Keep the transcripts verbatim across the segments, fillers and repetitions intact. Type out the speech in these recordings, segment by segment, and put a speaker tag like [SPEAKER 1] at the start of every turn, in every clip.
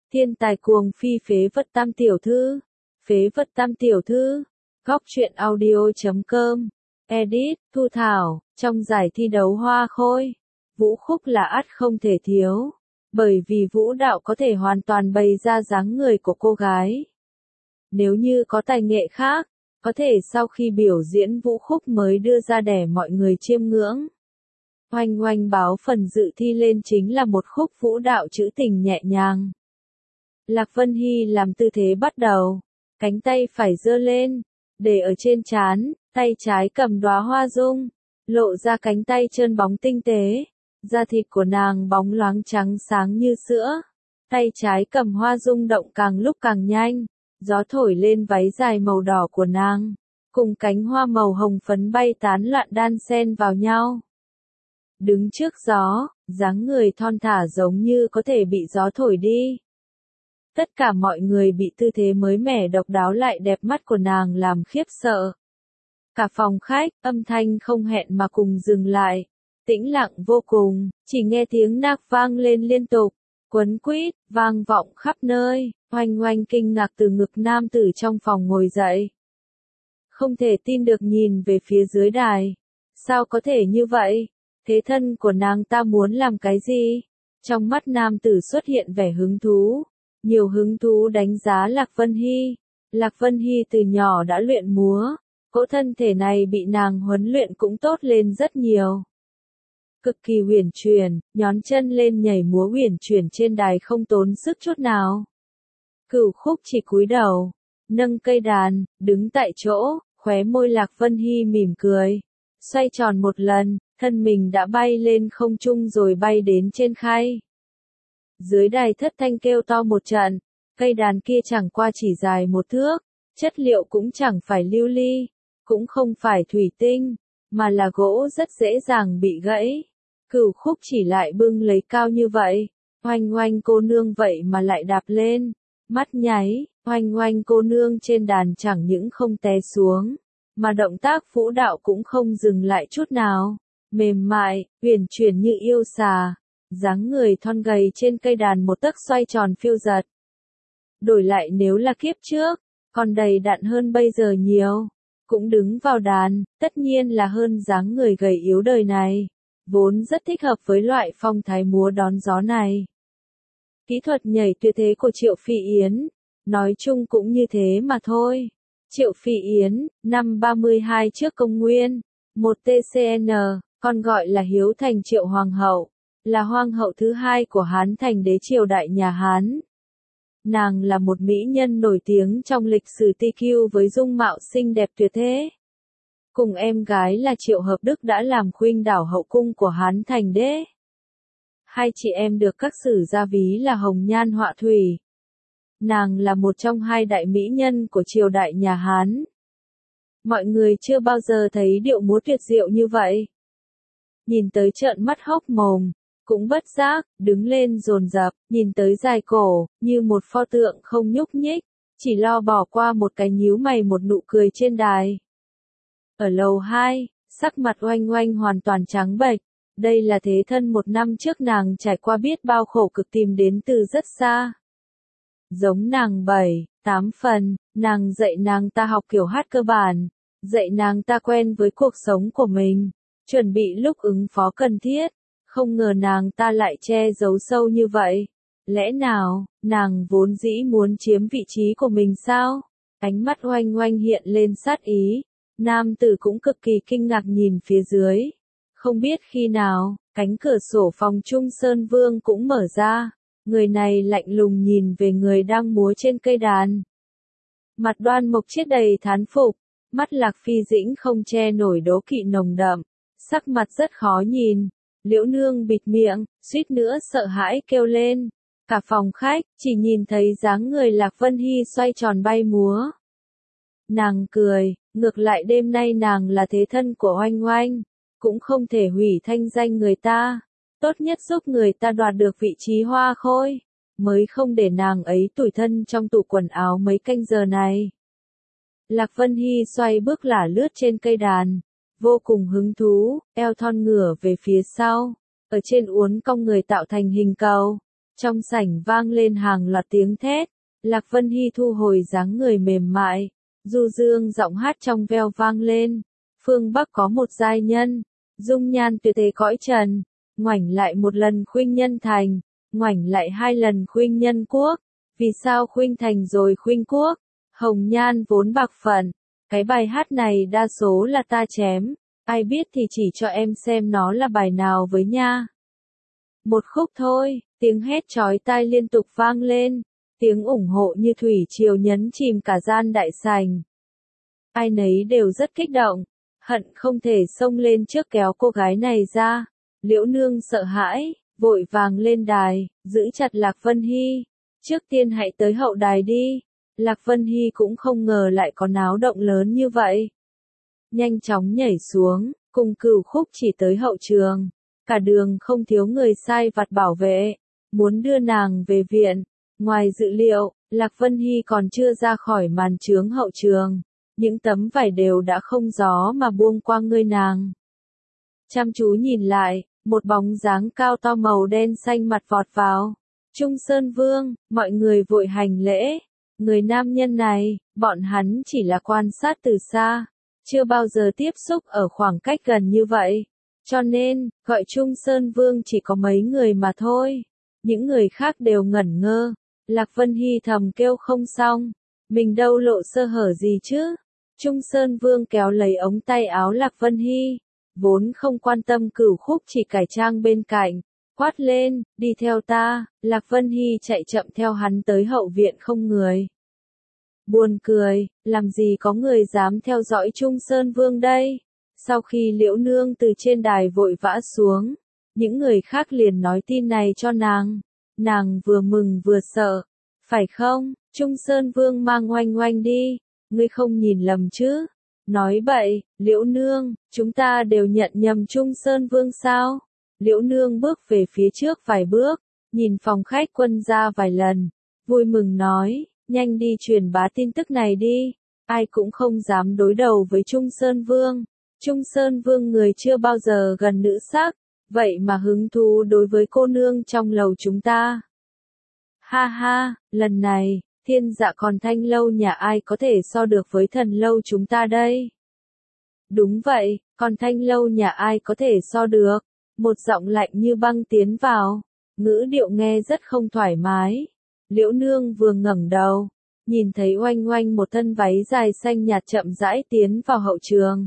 [SPEAKER 1] Thiên tài cuồng phi phế vật tam tiểu thư. Phế vật tam tiểu thư. Góc truyện audio chấm com. Edit, Thu Thảo. Trong giải thi đấu hoa khôi, vũ khúc là ắt không thể thiếu. Bởi vì vũ đạo có thể hoàn toàn bày ra dáng người của cô gái. Nếu như có tài nghệ khác, có thể sau khi biểu diễn vũ khúc mới đưa ra để mọi người chiêm ngưỡng. Oanh oanh báo phần dự thi lên chính là một khúc vũ đạo trữ tình nhẹ nhàng. Lạc Vân Hy làm tư thế bắt đầu, cánh tay phải giơ lên, để ở trên trán, tay trái cầm đóa hoa dung, lộ ra cánh tay trơn bóng tinh tế, da thịt của nàng bóng loáng trắng sáng như sữa, tay trái cầm hoa dung động càng lúc càng nhanh, gió thổi lên váy dài màu đỏ của nàng, cùng cánh hoa màu hồng phấn bay tán loạn đan xen vào nhau. Đứng trước gió, dáng người thon thả giống như có thể bị gió thổi đi. Tất cả mọi người bị tư thế mới mẻ độc đáo lại đẹp mắt của nàng làm khiếp sợ. Cả phòng khách, âm thanh không hẹn mà cùng dừng lại. Tĩnh lặng vô cùng, chỉ nghe tiếng nác vang lên liên tục, quấn quýt, vang vọng khắp nơi. Oanh oanh kinh ngạc từ ngực nam tử trong phòng ngồi dậy. Không thể tin được nhìn về phía dưới đài. Sao có thể như vậy? Thế thân của nàng ta muốn làm cái gì? Trong mắt nam tử xuất hiện vẻ hứng thú. Nhiều hứng thú đánh giá Lạc Vân Hy. Lạc Vân Hy từ nhỏ đã luyện múa. Cỗ thân thể này bị nàng huấn luyện cũng tốt lên rất nhiều. Cực kỳ huyền chuyển, nhón chân lên nhảy múa huyền chuyển trên đài không tốn sức chút nào. Cửu Khúc chỉ cúi đầu, nâng cây đàn, đứng tại chỗ, khóe môi Lạc Vân Hy mỉm cười. Xoay tròn một lần, thân mình đã bay lên không trung rồi bay đến trên khay. Dưới đài thất thanh kêu to một trận, cây đàn kia chẳng qua chỉ dài một thước, chất liệu cũng chẳng phải lưu ly, cũng không phải thủy tinh, mà là gỗ rất dễ dàng bị gãy. Cửu Khúc chỉ lại bưng lấy cao như vậy, oanh oanh cô nương vậy mà lại đạp lên, mắt nháy, oanh oanh cô nương trên đàn chẳng những không té xuống, mà động tác vũ đạo cũng không dừng lại chút nào, mềm mại, huyền chuyển như yêu xà, dáng người thon gầy trên cây đàn một tấc xoay tròn phiêu dật. Đổi lại nếu là kiếp trước, còn đầy đặn hơn bây giờ nhiều, cũng đứng vào đàn, tất nhiên là hơn dáng người gầy yếu đời này, vốn rất thích hợp với loại phong thái múa đón gió này. Kỹ thuật nhảy tuyệt thế của Triệu Phi Yến, nói chung cũng như thế mà thôi. Triệu Phi Yến, năm ba mươi hai trước công nguyên, một T C N, còn gọi là Hiếu Thành Triệu Hoàng hậu, là hoàng hậu thứ hai của Hán Thành đế triều đại nhà Hán. Nàng là một mỹ nhân nổi tiếng trong lịch sử T Q với dung mạo xinh đẹp tuyệt thế. Cùng em gái là Triệu Hợp Đức đã làm khuynh đảo hậu cung của Hán Thành đế. Hai chị em được các sử gia ví là hồng nhan họa thủy. Nàng là một trong hai đại mỹ nhân của triều đại nhà Hán. Mọi người chưa bao giờ thấy điệu múa tuyệt diệu như vậy. Nhìn tới trợn mắt hốc mồm, cũng bất giác, đứng lên dồn dập, nhìn tới dài cổ, như một pho tượng không nhúc nhích, chỉ lo bỏ qua một cái nhíu mày một nụ cười trên đài. Ở lầu hai, sắc mặt oanh oanh hoàn toàn trắng bệch, đây là thế thân một năm trước nàng trải qua biết bao khổ cực tìm đến từ rất xa. Giống nàng bảy, tám phần, nàng dạy nàng ta học kiểu hát cơ bản, dạy nàng ta quen với cuộc sống của mình, chuẩn bị lúc ứng phó cần thiết, không ngờ nàng ta lại che giấu sâu như vậy. Lẽ nào, nàng vốn dĩ muốn chiếm vị trí của mình sao? Ánh mắt oanh oanh hiện lên sát ý, nam tử cũng cực kỳ kinh ngạc nhìn phía dưới. Không biết khi nào, cánh cửa sổ phòng Trung Sơn Vương cũng mở ra, người này lạnh lùng nhìn về người đang múa trên cây đàn. Mặt Đoan Mộc Chiết đầy thán phục, mắt Lạc Phi Dĩnh không che nổi đố kỵ nồng đậm, sắc mặt rất khó nhìn. Liễu Nương bịt miệng, suýt nữa sợ hãi kêu lên. Cả phòng khách, chỉ nhìn thấy dáng người Lạc Vân Hy xoay tròn bay múa. Nàng cười, ngược lại đêm nay nàng là thế thân của oanh oanh, cũng không thể hủy thanh danh người ta. Tốt nhất giúp người ta đoạt được vị trí hoa khôi, mới không để nàng ấy tủi thân trong tủ quần áo mấy canh giờ này. Lạc Vân Hy xoay bước lả lướt trên cây đàn, vô cùng hứng thú, eo thon ngửa về phía sau, ở trên uốn cong người tạo thành hình cầu, Trong sảnh vang lên hàng loạt tiếng thét, Lạc Vân Hy thu hồi dáng người mềm mại, du dương giọng hát trong veo vang lên, phương Bắc có một giai nhân, dung nhan tuyệt thế cõi trần, ngoảnh lại một lần khuynh nhân thành, ngoảnh lại hai lần khuynh nhân quốc, vì sao khuynh thành rồi khuynh quốc, hồng nhan vốn bạc phận, cái bài hát này đa số là ta chém, ai biết thì chỉ cho em xem nó là bài nào với nha. Một khúc thôi, tiếng hét chói tai liên tục vang lên, tiếng ủng hộ như thủy triều nhấn chìm cả gian đại sảnh. Ai nấy đều rất kích động, hận không thể xông lên trước kéo cô gái này ra. Liễu Nương sợ hãi, vội vàng lên đài, giữ chặt Lạc Vân Hy. Trước tiên hãy tới hậu đài đi. Lạc Vân Hy cũng không ngờ lại có náo động lớn như vậy. Nhanh chóng nhảy xuống, cùng Cửu Khúc chỉ tới hậu trường. Cả đường không thiếu người sai vặt bảo vệ, muốn đưa nàng về viện. Ngoài dự liệu, Lạc Vân Hy còn chưa ra khỏi màn chướng hậu trường. Những tấm vải đều đã không gió mà buông qua người nàng. Chăm chú nhìn lại, một bóng dáng cao to màu đen xanh mặt vọt vào. Trung Sơn Vương, mọi người vội hành lễ. Người nam nhân này, bọn hắn chỉ là quan sát từ xa, chưa bao giờ tiếp xúc ở khoảng cách gần như vậy. Cho nên, gọi Trung Sơn Vương chỉ có mấy người mà thôi. Những người khác đều ngẩn ngơ. Lạc Vân Hy thầm kêu không xong. Mình đâu lộ sơ hở gì chứ? Trung Sơn Vương kéo lấy ống tay áo Lạc Vân Hy. Vốn không quan tâm Cửu Khúc chỉ cải trang bên cạnh. Quát lên, đi theo ta. Lạc Vân Hy chạy chậm theo hắn tới hậu viện không người. Buồn cười, làm gì có người dám theo dõi Trung Sơn Vương đây? Sau khi Liễu Nương từ trên đài vội vã xuống, những người khác liền nói tin này cho nàng. Nàng vừa mừng vừa sợ. Phải không, Trung Sơn Vương mang oanh oanh đi, ngươi không nhìn lầm chứ? Nói bậy, Liễu Nương, chúng ta đều nhận nhầm Trung Sơn Vương sao? Liễu Nương bước về phía trước vài bước, nhìn phòng khách quân ra vài lần, vui mừng nói, nhanh đi truyền bá tin tức này đi, ai cũng không dám đối đầu với Trung Sơn Vương. Trung Sơn Vương người chưa bao giờ gần nữ sắc, vậy mà hứng thú đối với cô nương trong lầu chúng ta. Ha ha, lần này, thiên dạ còn thanh lâu nhà ai có thể so được với thần lâu chúng ta đây? Đúng vậy, còn thanh lâu nhà ai có thể so được? Một giọng lạnh như băng tiến vào, ngữ điệu nghe rất không thoải mái. Liễu Nương vừa ngẩng đầu, nhìn thấy oanh oanh một thân váy dài xanh nhạt chậm rãi tiến vào hậu trường.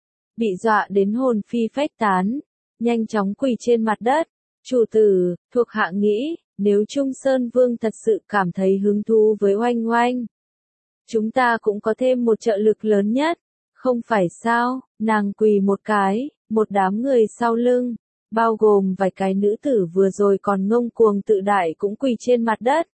[SPEAKER 1] Bị dọa đến hồn phi phách tán, nhanh chóng quỳ trên mặt đất. Chủ tử, thuộc hạ nghĩ, nếu Trung Sơn Vương thật sự cảm thấy hứng thú với oanh oanh, chúng ta cũng có thêm một trợ lực lớn nhất, không phải sao? Nàng quỳ một cái, một đám người sau lưng, bao gồm vài cái nữ tử vừa rồi còn ngông cuồng tự đại cũng quỳ trên mặt đất.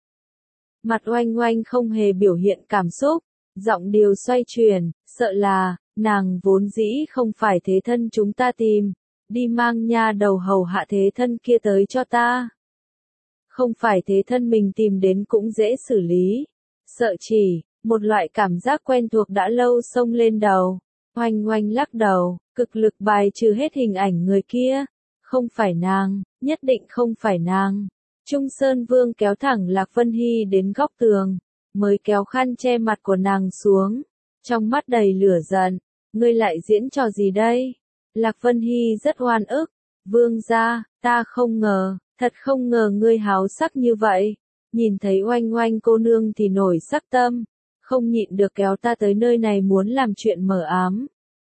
[SPEAKER 1] Mặt oanh oanh không hề biểu hiện cảm xúc, giọng điệu xoay chuyển, sợ là, nàng vốn dĩ không phải thế thân chúng ta tìm, đi mang nha đầu hầu hạ thế thân kia tới cho ta. Không phải thế thân mình tìm đến cũng dễ xử lý. Sợ chỉ, một loại cảm giác quen thuộc đã lâu xông lên đầu. Oanh oanh lắc đầu, cực lực bài trừ hết hình ảnh người kia. Không phải nàng, nhất định không phải nàng. Trung Sơn Vương kéo thẳng Lạc Vân Hy đến góc tường, mới kéo khăn che mặt của nàng xuống. Trong mắt đầy lửa giận, ngươi lại diễn trò gì đây? Lạc Vân Hy rất oan ức. Vương gia, ta không ngờ, thật không ngờ ngươi háo sắc như vậy. Nhìn thấy oanh oanh cô nương thì nổi sắc tâm, không nhịn được kéo ta tới nơi này muốn làm chuyện mờ ám.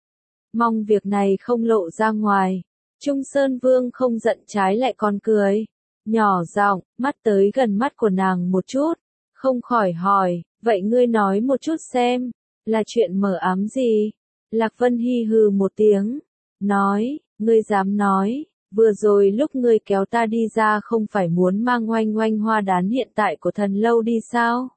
[SPEAKER 1] Mong việc này không lộ ra ngoài. Trung Sơn Vương không giận trái lại còn cười. Nhỏ giọng, mắt tới gần mắt của nàng một chút, không khỏi hỏi, vậy ngươi nói một chút xem, là chuyện mờ ám gì? Lạc Vân Hy hừ một tiếng, nói, ngươi dám nói, vừa rồi lúc ngươi kéo ta đi ra không phải muốn mang oanh oanh hoa đán hiện tại của thần lâu đi sao?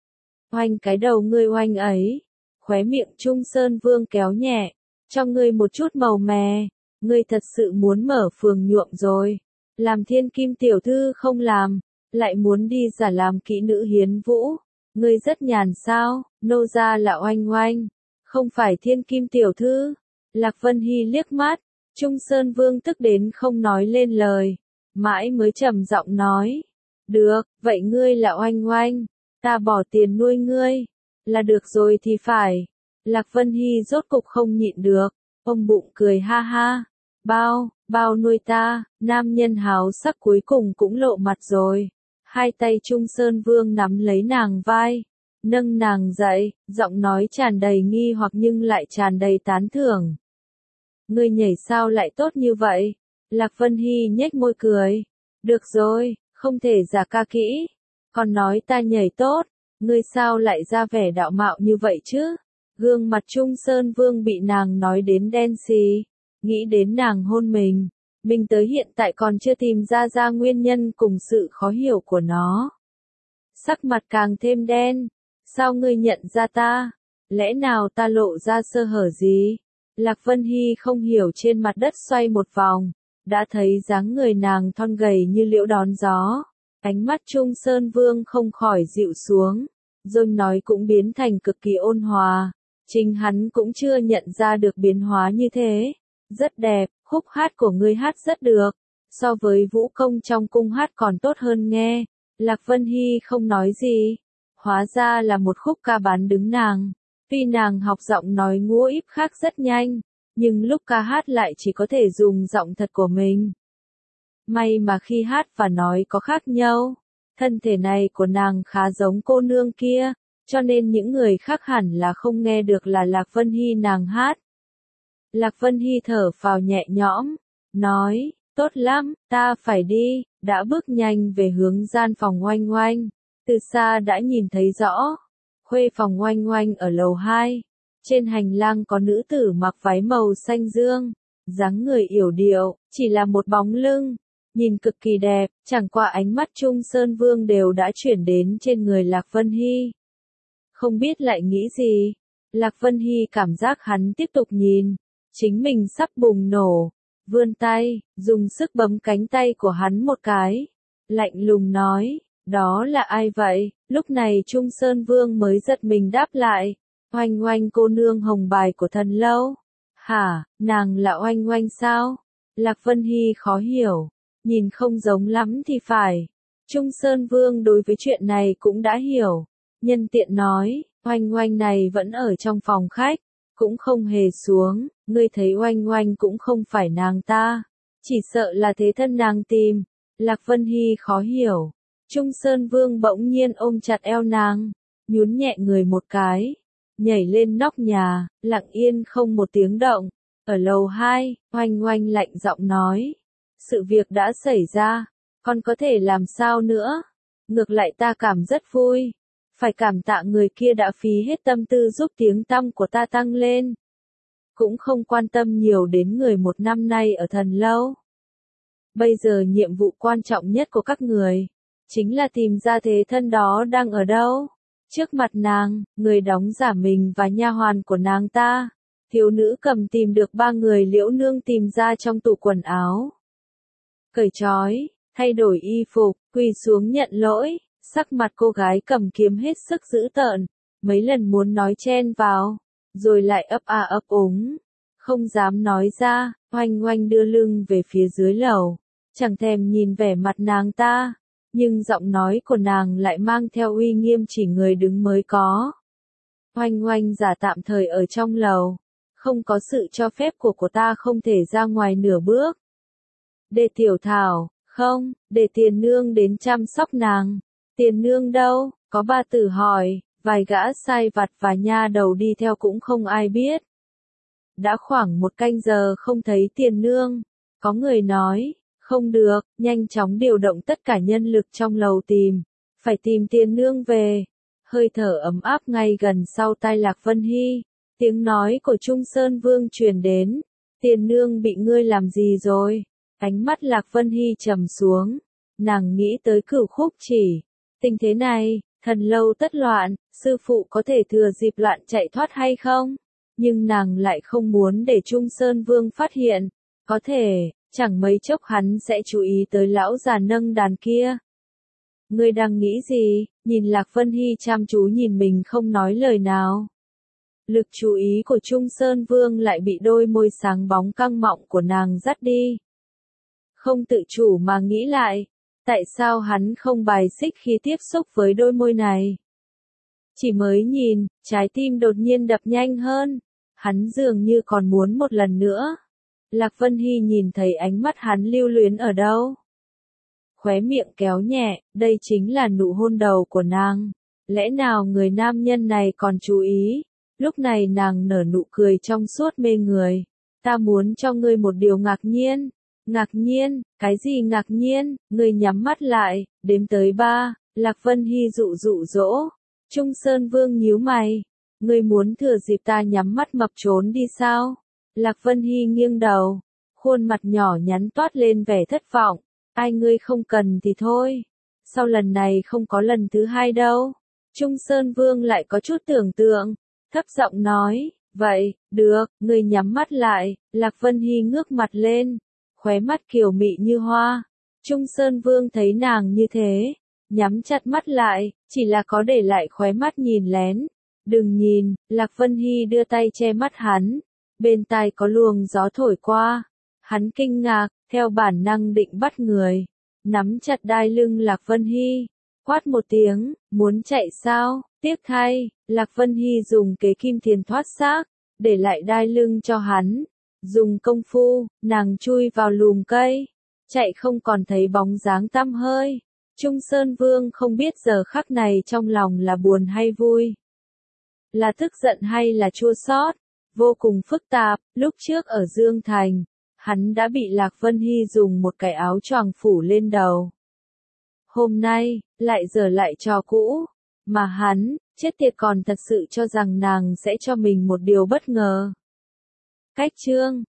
[SPEAKER 1] Oanh cái đầu ngươi oanh ấy, khóe miệng Trung Sơn Vương kéo nhẹ, cho ngươi một chút màu mè, ngươi thật sự muốn mở phường nhuộm rồi. Làm thiên kim tiểu thư không làm, lại muốn đi giả làm kỹ nữ hiến vũ. Ngươi rất nhàn sao, nô gia là oanh oanh, không phải thiên kim tiểu thư. Lạc Vân Hy liếc mắt, Trung Sơn Vương tức đến không nói lên lời, mãi mới trầm giọng nói, Được, vậy ngươi là Oanh Oanh, ta bỏ tiền nuôi ngươi, là được rồi thì phải. Lạc Vân Hy rốt cục không nhịn được, ôm bụng cười ha ha. Bao, bao nuôi ta, nam nhân háo sắc cuối cùng cũng lộ mặt rồi. Hai tay Trung Sơn Vương nắm lấy nàng vai, nâng nàng dậy, giọng nói tràn đầy nghi hoặc nhưng lại tràn đầy tán thưởng. Ngươi nhảy sao lại tốt như vậy? Lạc Vân Hy nhếch môi cười. Được rồi, không thể giả ca kỹ. Còn nói ta nhảy tốt, ngươi sao lại ra vẻ đạo mạo như vậy chứ? Gương mặt Trung Sơn Vương bị nàng nói đến đen xì, nghĩ đến nàng hôn mình. Mình tới hiện tại còn chưa tìm ra ra nguyên nhân cùng sự khó hiểu của nó. Sắc mặt càng thêm đen. Sao ngươi nhận ra ta? Lẽ nào ta lộ ra sơ hở gì? Lạc Vân Hy không hiểu trên mặt đất xoay một vòng. Đã thấy dáng người nàng thon gầy như liễu đón gió. Ánh mắt Trung Sơn Vương không khỏi dịu xuống. Rồi nói cũng biến thành cực kỳ ôn hòa. Chính hắn cũng chưa nhận ra được biến hóa như thế. Rất đẹp, khúc hát của ngươi hát rất được. So với vũ công trong cung hát còn tốt hơn nghe. Lạc Vân Hy không nói gì. Hóa ra là một khúc ca bán đứng nàng. Tuy nàng học giọng nói ngũ íp khác rất nhanh, nhưng lúc ca hát lại chỉ có thể dùng giọng thật của mình. May mà khi hát và nói có khác nhau. Thân thể này của nàng khá giống cô nương kia, cho nên những người khác hẳn là không nghe được là Lạc Vân Hy nàng hát. Lạc Vân Hy thở phào nhẹ nhõm, nói, tốt lắm, ta phải đi, đã bước nhanh về hướng gian phòng Oanh Oanh. Từ xa đã nhìn thấy rõ, khuê phòng Oanh Oanh ở lầu hai. Trên hành lang có nữ tử mặc váy màu xanh dương, dáng người yểu điệu, chỉ là một bóng lưng, nhìn cực kỳ đẹp, chẳng qua ánh mắt Trung Sơn Vương đều đã chuyển đến trên người Lạc Vân Hy. Không biết lại nghĩ gì, Lạc Vân Hy cảm giác hắn tiếp tục nhìn, chính mình sắp bùng nổ, vươn tay, dùng sức bấm cánh tay của hắn một cái, lạnh lùng nói, đó là ai vậy? Lúc này Trung Sơn Vương mới giật mình đáp lại, Oanh Oanh cô nương hồng bài của thần lâu. Hả, nàng là Oanh Oanh sao? Lạc Vân Hy khó hiểu, nhìn không giống lắm thì phải. Trung Sơn Vương đối với chuyện này cũng đã hiểu, nhân tiện nói, Oanh Oanh này vẫn ở trong phòng khách, cũng không hề xuống, ngươi thấy Oanh Oanh cũng không phải nàng ta, chỉ sợ là thế thân nàng tìm. Lạc Vân Hy khó hiểu. Trung Sơn Vương bỗng nhiên ôm chặt eo nàng, nhún nhẹ người một cái, nhảy lên nóc nhà, lặng yên không một tiếng động. Ở lầu hai, Oanh Oanh lạnh giọng nói, sự việc đã xảy ra, con có thể làm sao nữa? Ngược lại ta cảm rất vui, phải cảm tạ người kia đã phí hết tâm tư giúp tiếng tăm của ta tăng lên. Cũng không quan tâm nhiều đến người một năm nay ở thần lâu. Bây giờ nhiệm vụ quan trọng nhất của các người chính là tìm ra thế thân đó đang ở đâu. Trước mặt nàng, người đóng giả mình và nha hoàn của nàng ta, thiếu nữ cầm tìm được ba người Liễu Nương tìm ra trong tủ quần áo. Cởi trói, thay đổi y phục, quỳ xuống nhận lỗi, sắc mặt cô gái cầm kiếm hết sức dữ tợn, mấy lần muốn nói chen vào, rồi lại ấp a ấp úng, không dám nói ra. Oanh Oanh đưa lưng về phía dưới lầu, chẳng thèm nhìn vẻ mặt nàng ta. Nhưng giọng nói của nàng lại mang theo uy nghiêm chỉ người đứng mới có. Oanh Oanh giả tạm thời ở trong lầu, không có sự cho phép của của ta không thể ra ngoài nửa bước. Để Tiểu Thảo, không, để Tiền Nương đến chăm sóc nàng. Tiền Nương đâu? Có ba tử hỏi, vài gã sai vặt và nha đầu đi theo cũng không ai biết. Đã khoảng một canh giờ không thấy Tiền Nương, có người nói. Không được, nhanh chóng điều động tất cả nhân lực trong lầu tìm, phải tìm Tiền Nương về. Hơi thở ấm áp ngay gần sau tai Lạc Vân Hy, tiếng nói của Trung Sơn Vương truyền đến, Tiền Nương bị ngươi làm gì rồi? Ánh mắt Lạc Vân Hy trầm xuống, nàng nghĩ tới Cửu Khúc Chỉ, tình thế này, thần lâu tất loạn, sư phụ có thể thừa dịp loạn chạy thoát hay không? Nhưng nàng lại không muốn để Trung Sơn Vương phát hiện, có thể. Chẳng mấy chốc hắn sẽ chú ý tới lão già nâng đàn kia. Ngươi đang nghĩ gì? Nhìn Lạc Vân Hy chăm chú nhìn mình không nói lời nào. Lực chú ý của Trung Sơn Vương lại bị đôi môi sáng bóng căng mọng của nàng dắt đi. Không tự chủ mà nghĩ lại, Tại sao hắn không bài xích khi tiếp xúc với đôi môi này? Chỉ mới nhìn, trái tim đột nhiên đập nhanh hơn. Hắn dường như còn muốn một lần nữa. Lạc Vân Hy nhìn thấy ánh mắt hắn lưu luyến ở đâu. Khóe miệng kéo nhẹ, đây chính là nụ hôn đầu của nàng. Lẽ nào người nam nhân này còn chú ý? Lúc này nàng nở nụ cười trong suốt mê người. Ta muốn cho ngươi một điều ngạc nhiên. Ngạc nhiên, cái gì ngạc nhiên? Ngươi nhắm mắt lại, đếm tới ba. Lạc Vân Hy dụ dụ dỗ. Trung Sơn Vương nhíu mày. Ngươi muốn thừa dịp ta nhắm mắt mập trốn đi sao? Lạc Vân Hy nghiêng đầu. Khuôn mặt nhỏ nhắn toát lên vẻ thất vọng. Ai ngươi không cần thì thôi. Sau lần này không có lần thứ hai đâu. Trung Sơn Vương lại có chút tưởng tượng. Thấp giọng nói. Vậy, được, ngươi nhắm mắt lại. Lạc Vân Hy ngước mặt lên. Khóe mắt kiều mị như hoa. Trung Sơn Vương thấy nàng như thế. Nhắm chặt mắt lại, chỉ là có để lại khóe mắt nhìn lén. Đừng nhìn, Lạc Vân Hy đưa tay che mắt hắn. Bên tai có luồng gió thổi qua. Hắn kinh ngạc, theo bản năng định bắt người. Nắm chặt đai lưng Lạc Vân Hy. Quát một tiếng, muốn chạy sao? Tiếc thay, Lạc Vân Hy dùng kế kim thiền thoát xác. Để lại đai lưng cho hắn. Dùng công phu, nàng chui vào lùm cây. Chạy không còn thấy bóng dáng tăm hơi. Trung Sơn Vương không biết giờ khắc này trong lòng là buồn hay vui. Là tức giận hay là chua xót. Vô cùng phức tạp, lúc trước ở Dương Thành. Hắn đã bị Lạc Vân Hy dùng một cái áo choàng phủ lên đầu. Hôm nay, lại giờ lại trò cũ. Mà hắn, chết tiệt còn thật sự cho rằng nàng sẽ cho mình một điều bất ngờ. Cách chương